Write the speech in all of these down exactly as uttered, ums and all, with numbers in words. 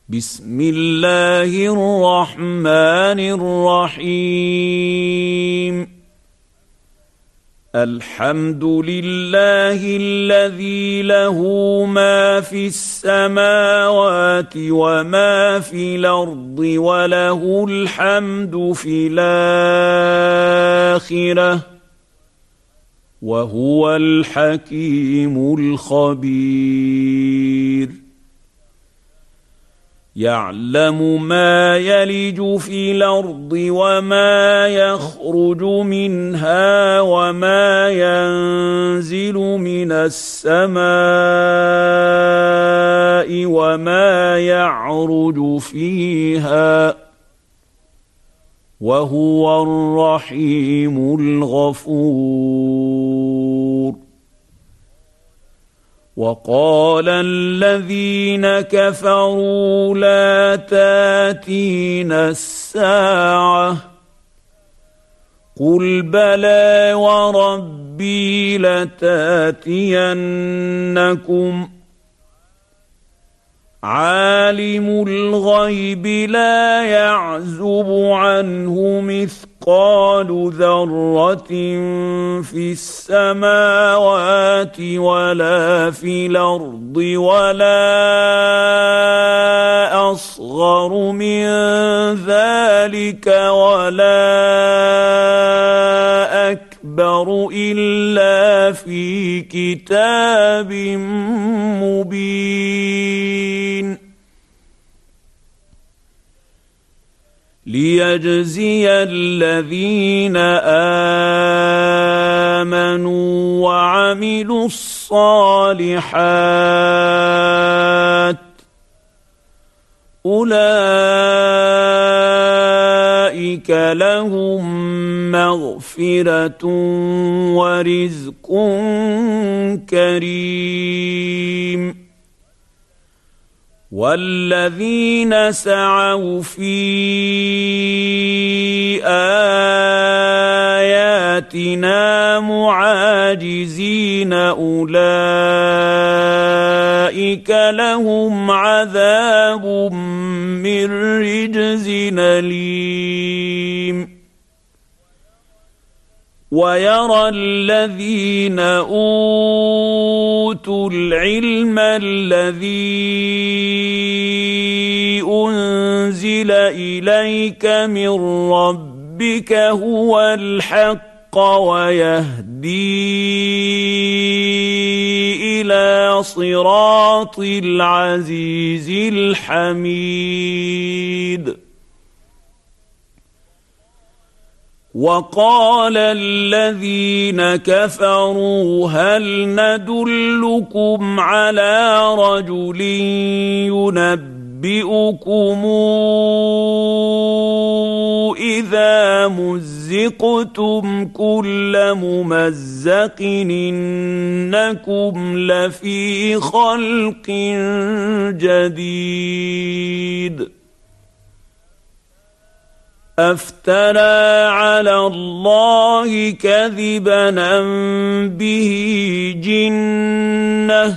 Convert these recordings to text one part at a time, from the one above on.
بسم الله الرحمن الرحيم. الحمد لله الذي له ما في السماوات وما في الأرض وله الحمد في الآخرة وهو الحكيم الخبير. يعلم ما يلج في الأرض وما يخرج منها وما ينزل من السماء وما يعرج فيها وهو الرحيم الغفور. وقال الذين كفروا لا تاتينا الساعة قل بلى وربي لتاتينكم عالم الغيب لا يعزب عنه مثقال ذرة في السماوات ولا في الأرض ولا أصغر من ذلك ولا أكبر إلا في كتاب مبين. ليجزي الذين آمنوا وعملوا الصالحات أولئك لهم مغفرة ورزق كريم. والذين سعوا في آياتنا معاجزين أولئك لهم عذاب من رجز أليم. ويرى الذين أوتوا العلم الذي أنزل إليك من ربك هو الحق ويهدي إلى صراط العزيز الحميد. وقال الذين كفروا هل ندلكم على رجل ينبئكم إذا مزقتم كل ممزق إنكم لفي خلق جديد. أفترى على الله كذبا أم به جنة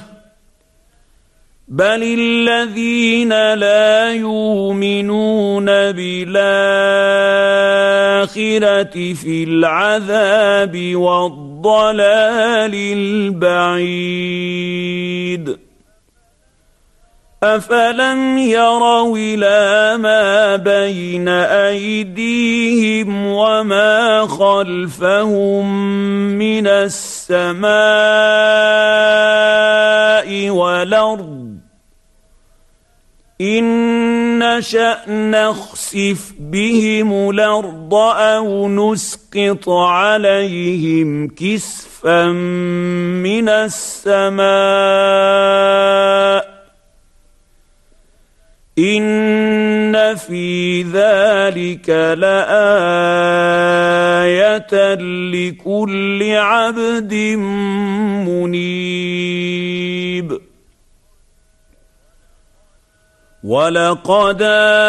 بل الذين لا يؤمنون بالآخرة في العذاب والضلال البعيد. أفلم يروا إلى ما بين أيديهم وما خلفهم من السماء والأرض إن نشأ نخسف بهم الأرض أو نسقط عليهم كسفا من السماء إن في ذلك لآية لكل عبد منيب. ولقد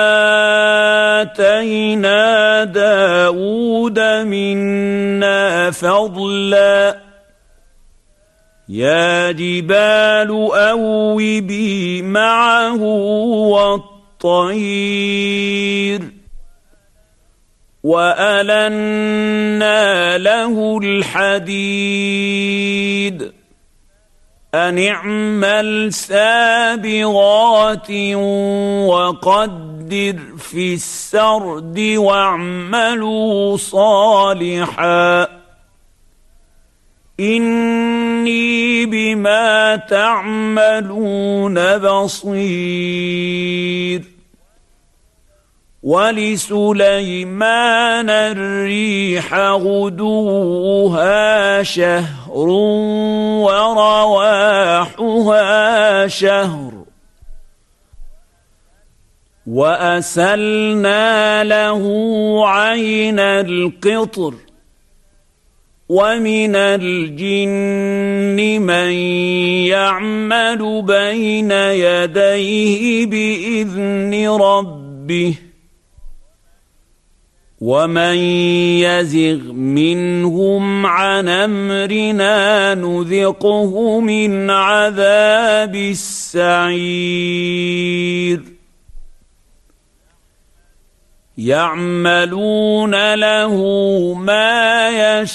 آتينا داود منا فضلا يا جبال أوبي معه الطير وألنا له الحديد أن اعمل سابغات وقدر في السرد واعملوا صالحا إني بما تعملون بصير ولسليمان الريح غدوها شهر ورواحها شهر وأسلنا له عين القطر ومن الجن من يعمل بين يديه بإذن ربه ومن يزغ منهم عن أمرنا نذقه من عذاب السعير يعملون له ما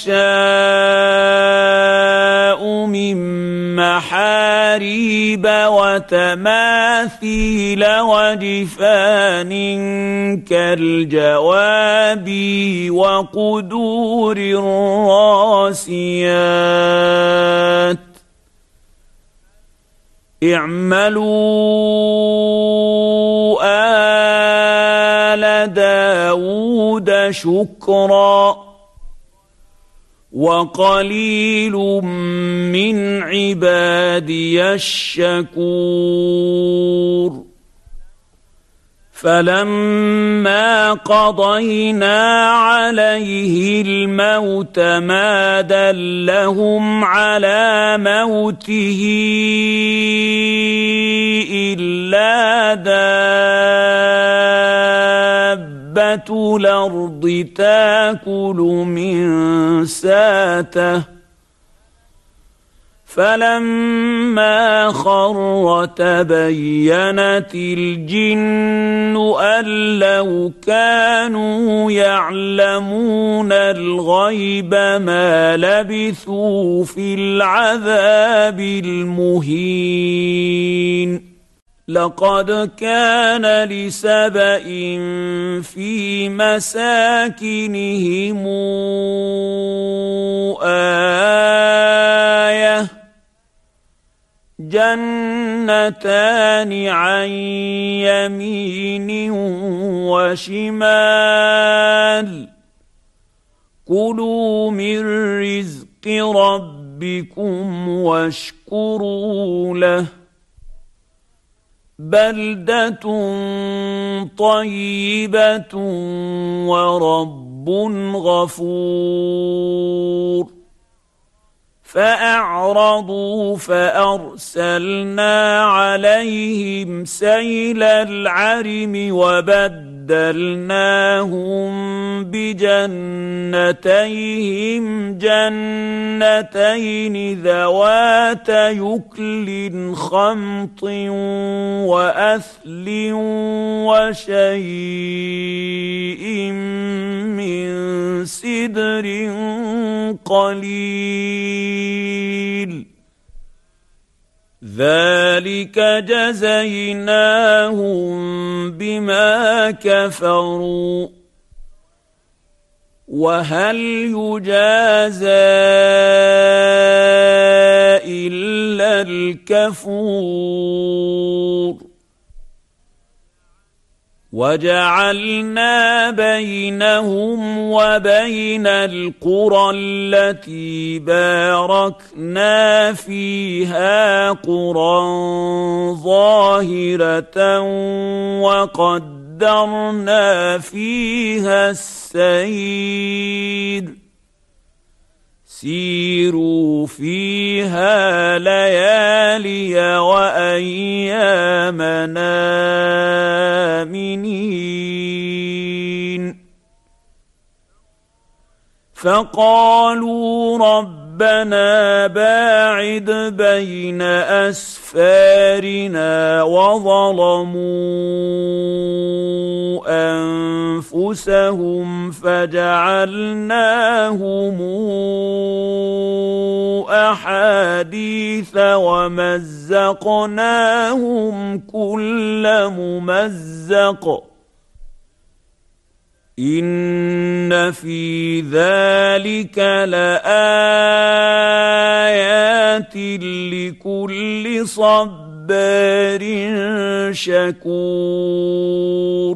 يشاء من محاريب وتماثيل وجفان كالجواب وقدور الراسيات اعملوا آل داود شكرا وقليل من عبادي الشكور فلما قضينا عليه الموت ما دلهم على موته إلا دابة الأرض تأكل من ساته فلما خر تبينت الجن أن لو كانوا يعلمون الغيب ما لبثوا في العذاب المهين لقد كان لسبإ في مساكنهم آية جنتان عن يمين وشمال كلوا من رزق ربكم واشكروا له بلدة طيبة ورب غفور فأعرضوا فأرسلنا عليهم سيل العرم وبدلناهم بجنتيهم جنتين ذوات يكل خمط وأثل وشيء من سدر قليل ذلك جزيناهم بما كفروا وهل يجازى إلا الكفور وجعلنا بينهم وبين القرى التي باركنا فيها قرى ظاهرة وقدرنا فيها السير سيروا فيها ليالي وأيامنا آمنين فقالوا ربنا باعد بين أسفارنا وظلموا أنفسهم فجعلناهم أحاديث ومزقناهم كل ممزق إن في ذلك لآيات لكل صبار شكور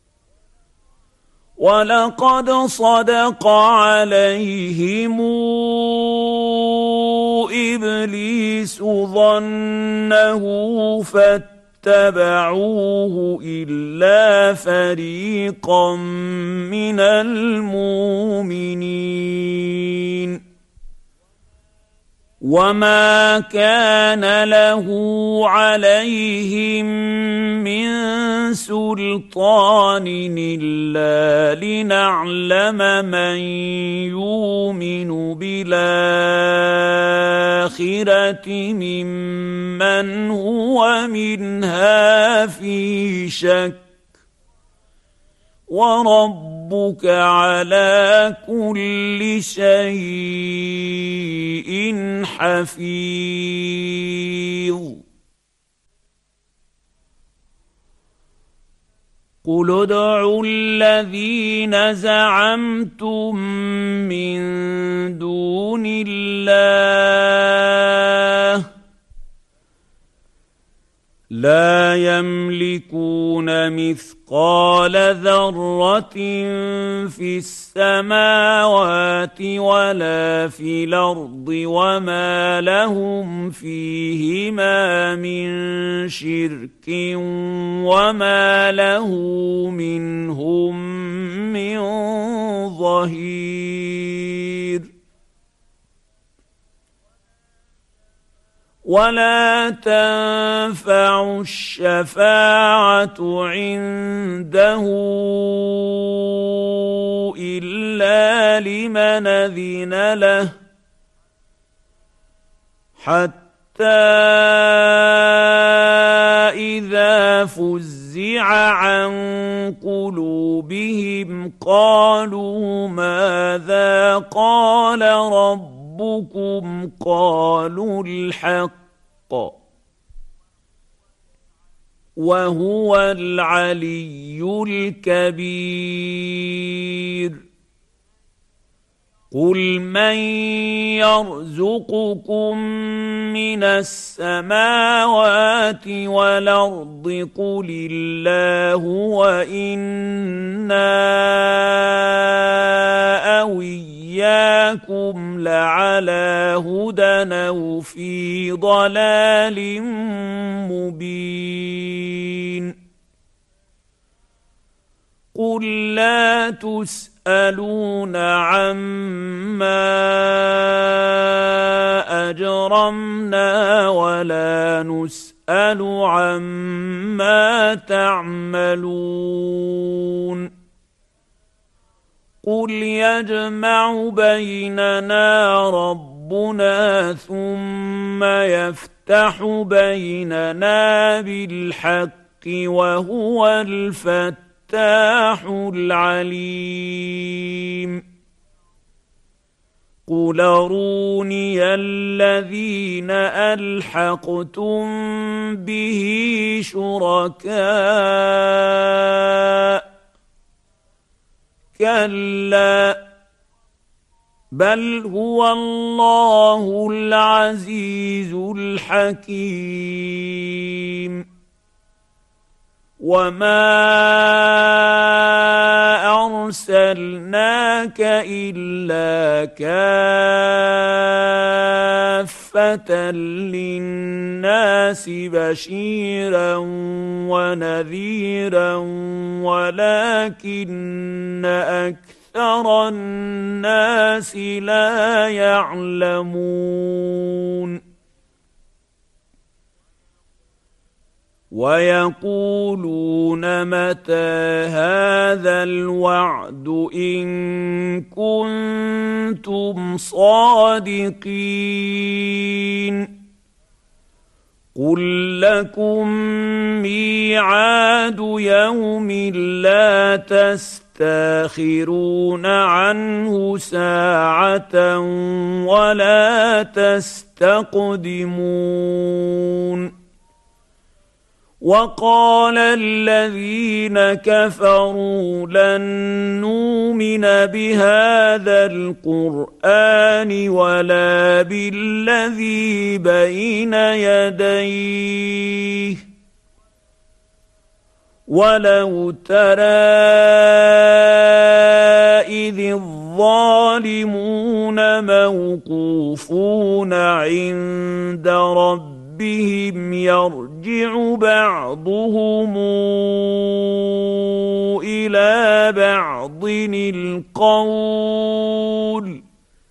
ولقد صدق عليهم إبليس ظنه فاتبعوه إلا فريقا من المؤمنين وما كان له عليهم من سلطان إلا لنعلم من يؤمن بالآخرة ممن هو منها في شك وربك على كل شيء حفيظ قل ادعوا الذين زعمتم من دون الله لا يملكون مثقال ذرة في السماوات ولا في الأرض وما لهم فيهما من شرك وما له منهم من ظهير ولا تنفع الشفاعة عنده إلا لمن أذن له حتى إذا فزع عن قلوبهم قالوا ماذا قال ربكم ربكم قالوا الحق وهو العلي الكبير قل من يرزقكم من السماوات والأرض قل الله وإنا أو إياكم لعلى هدى أو في ضلال مبين قل لا تسألون عما أجرمنا ولا نسأل عما تعملون قل يجمع بيننا ربنا ثم يفتح بيننا بالحق وهو الفتاح العليم قل أروني الذين ألحقتم به شركاء كلا بل هو الله العزيز الحكيم وما أرسلناك إلا كافة للناس بشيرا ونذيرا ولكن أكثر الناس لا يعلمون ويقولون متى هذا الوعد إن كنتم صادقين قل لكم ميعاد يوم لا تستطيعون تستاخرون عنه ساعة ولا تستقدمون وقال الذين كفروا لن نؤمن بهذا القرآن ولا بالذي بين يديه ولو ترى إذ الظالمون موقوفون عند ربهم بهم يرجع بعضهم إلى بعض القول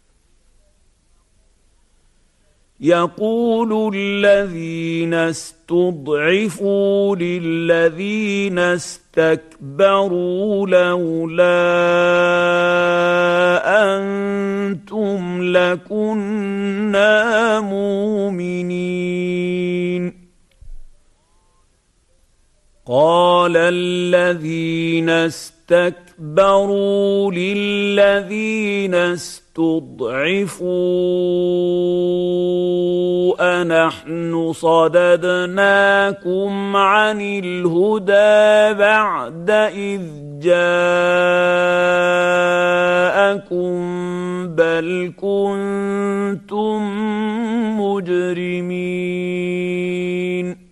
يقول الذين استضعفوا للذين استكبروا لولا أنتم لكنا مؤمنين قال الذين استكبروا للذين استضعفوا أنحن صددناكم عن الهدى بعد إذ جاءكم بل كنتم مجرمين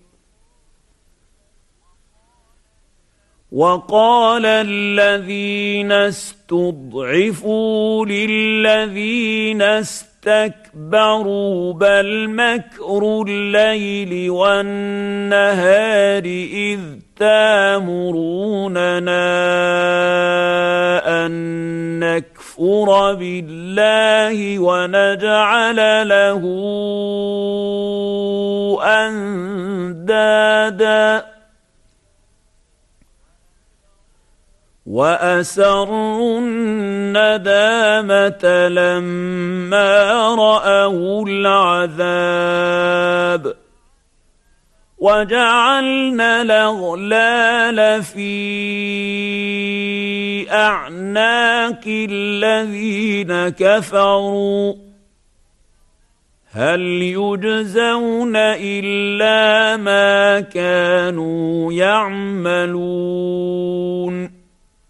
وقال الذين استضعفوا للذين استكبروا بل مكر الليل والنهار إذ تامروننا أن نكفر بالله ونجعل له أندادا وأسروا الندامة لما رأوا العذاب وجعلنا الأغلال في أعناق الذين كفروا هل يجزون إلا ما كانوا يعملون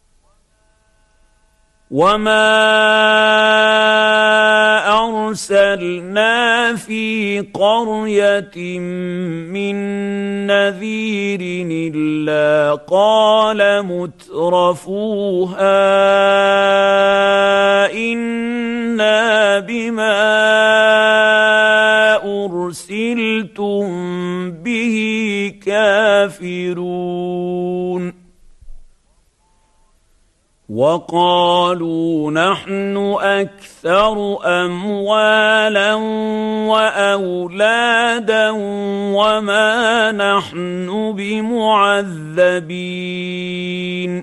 وما أرسلنا في قرية من نذير إلا قال مترفوها إنا بما أرسلتم به كافرون وقالوا نحن أكثر أموالا وأولادا وما نحن بمعذبين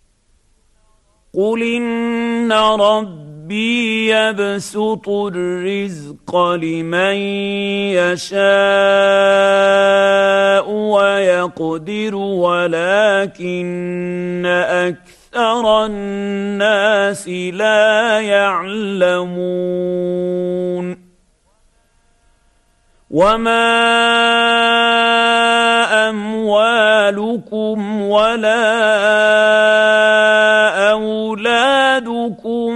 قل إن ربي يبسط الرزق لمن يشاء ويقدر ولكن أكثر أكثر الناس لا يعلمون وما أموالكم ولا أولادكم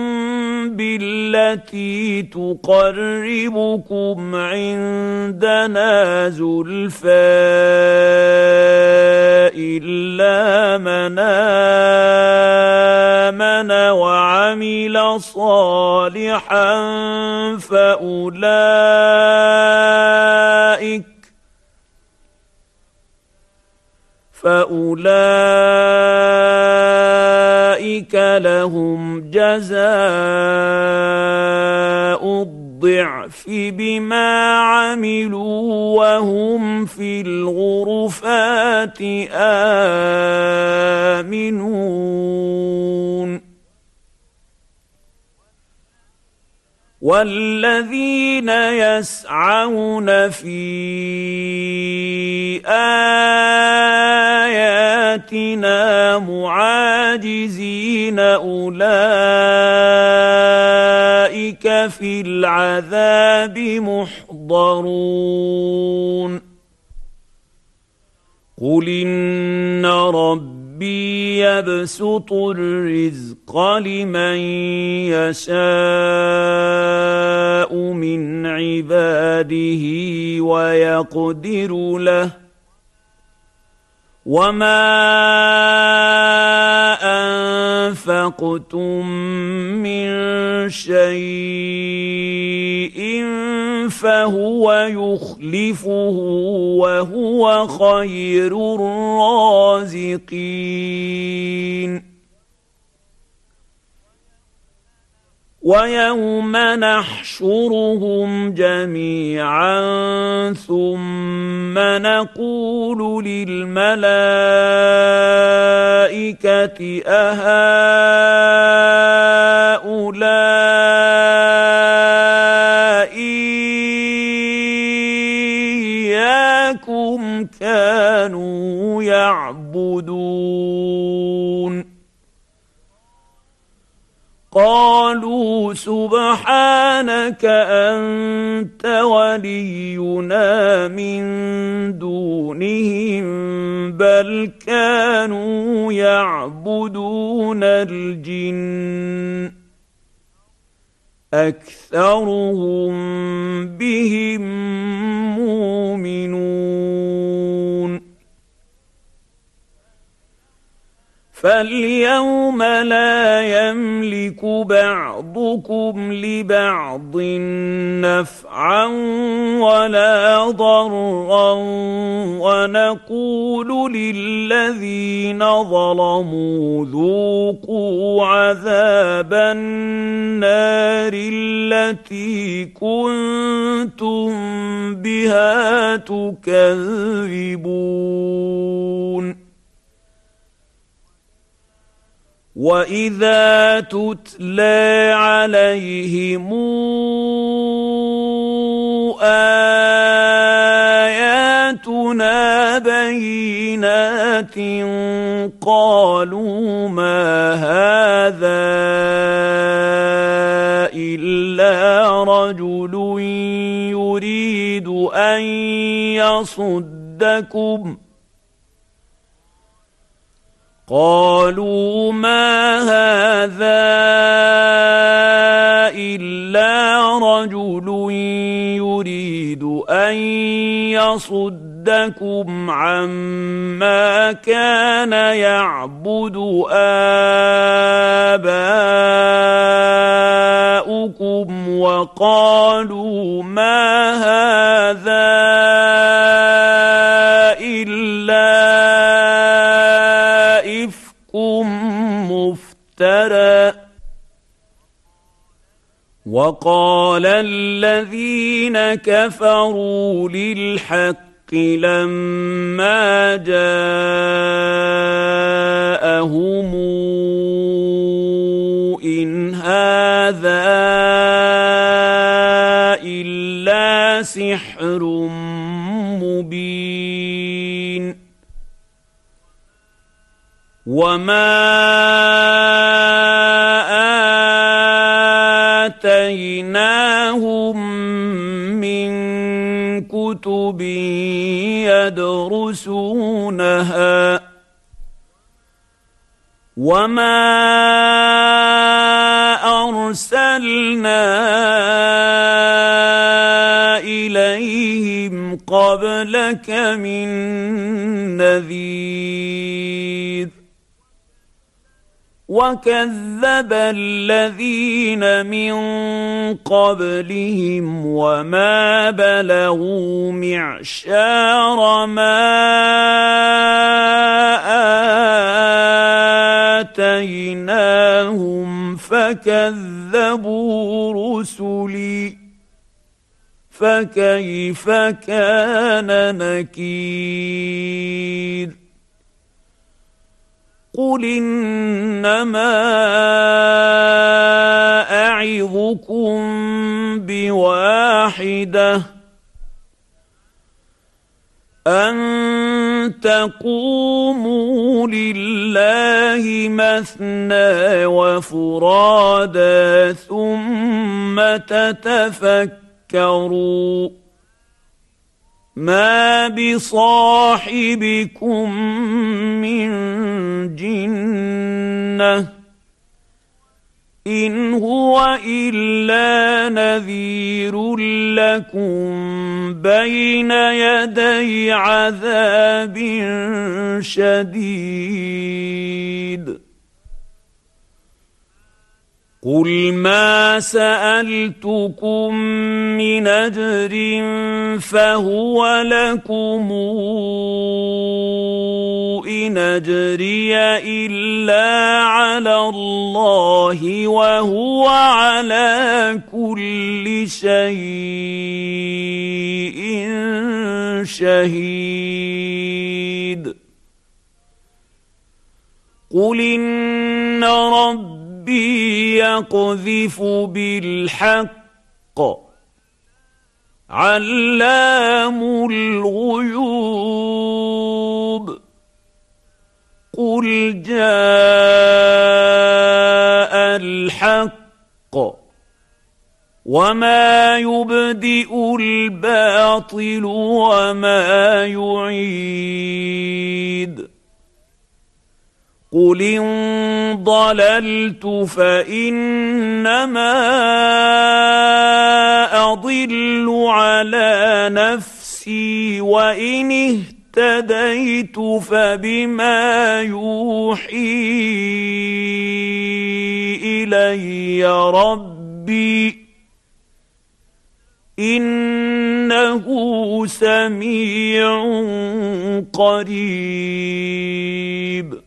بالتي تقربكم عندنا زلفى إلا من آمن وعمل صالحا فأولئك فأولئك لهم جزاء الضعف بما عملوا وهم في الغرفات آمنون والذين يسعون في آياتنا معاجزين أولئك في العذاب محضرون قل إن ربي ربي يبسط الرزق لمن يشاء من عباده ويقدر له وما أنفقتم من شيء فهو يخلفه وهو خير الرازقين ويوم نحشرهم جميعا ثم نقول للملائكة أهؤلاء إياكم كانوا يعبدون قالوا سبحانك أنت ولينا من دونهم بل كانوا يعبدون الجن أكثرهم بهم مؤمنون فاليوم لا يملك بعضكم لبعض نفعا ولا ضرا ونقول للذين ظلموا ذوقوا عذاب النار التي كنتم بها تكذبون وإذا تتلى عليهم آياتنا بينات قالوا ما هذا إلا رجل يريد أن يصدكم قالوا ما هذا إلا رجل يريد أن يصدكم عما كان يعبد آباؤكم وقالوا ما هذا إلا مفترى وقال الذين كفروا للحق لما جاءهم إن هذا إلا سحر مبين وما آتيناهم من كتب يدرسونها وما أرسلنا إليهم قبلك من نذير وكذب الذين من قبلهم وما بلغوا معشار ما آتيناهم فكذبوا رسلي فكيف كان نكير قل إنما أعظكم واحدة أن تقوموا لله مثنى وفرادى ثم تتفكروا ما بصاحبكم من جنة إن هو إلا نذير لكم بين يدي عذاب شديد قل ما سألتكم من أجر فهو لكم إن أجري إلا على الله وهو على كل شيء شهيد قل إن ربي ربي يقذف بالحق علام الغيوب قل جاء الحق وما يبدئ الباطل وما يعيد قل إن ضللت فإنما أضل على نفسي وإن اهتديت فبما يوحي إلي ربي إنه سميع قريب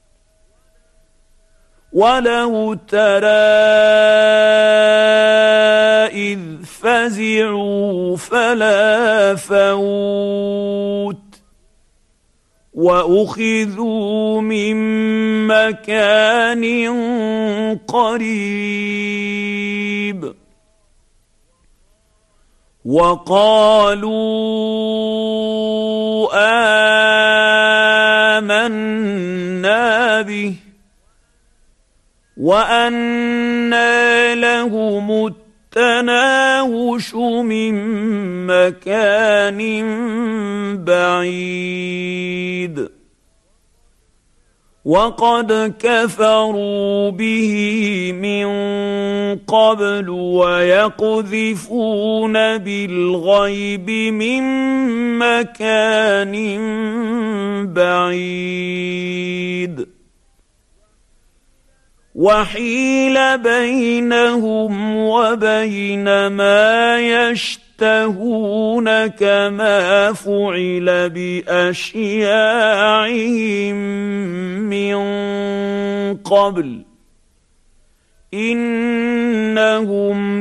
ولو ترى إذ فزعوا فلا فوت وأخذوا من مكان قريب وقالوا آمنا به وأنى لهم التناوش من مكان بعيد وقد كفروا به من قبل ويقذفون بالغيب من مكان بعيد وحيل بينهم وبين ما يشتهون كما فعل بأشياعهم من قبل إنهم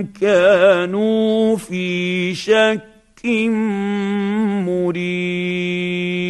كانوا في شك مريب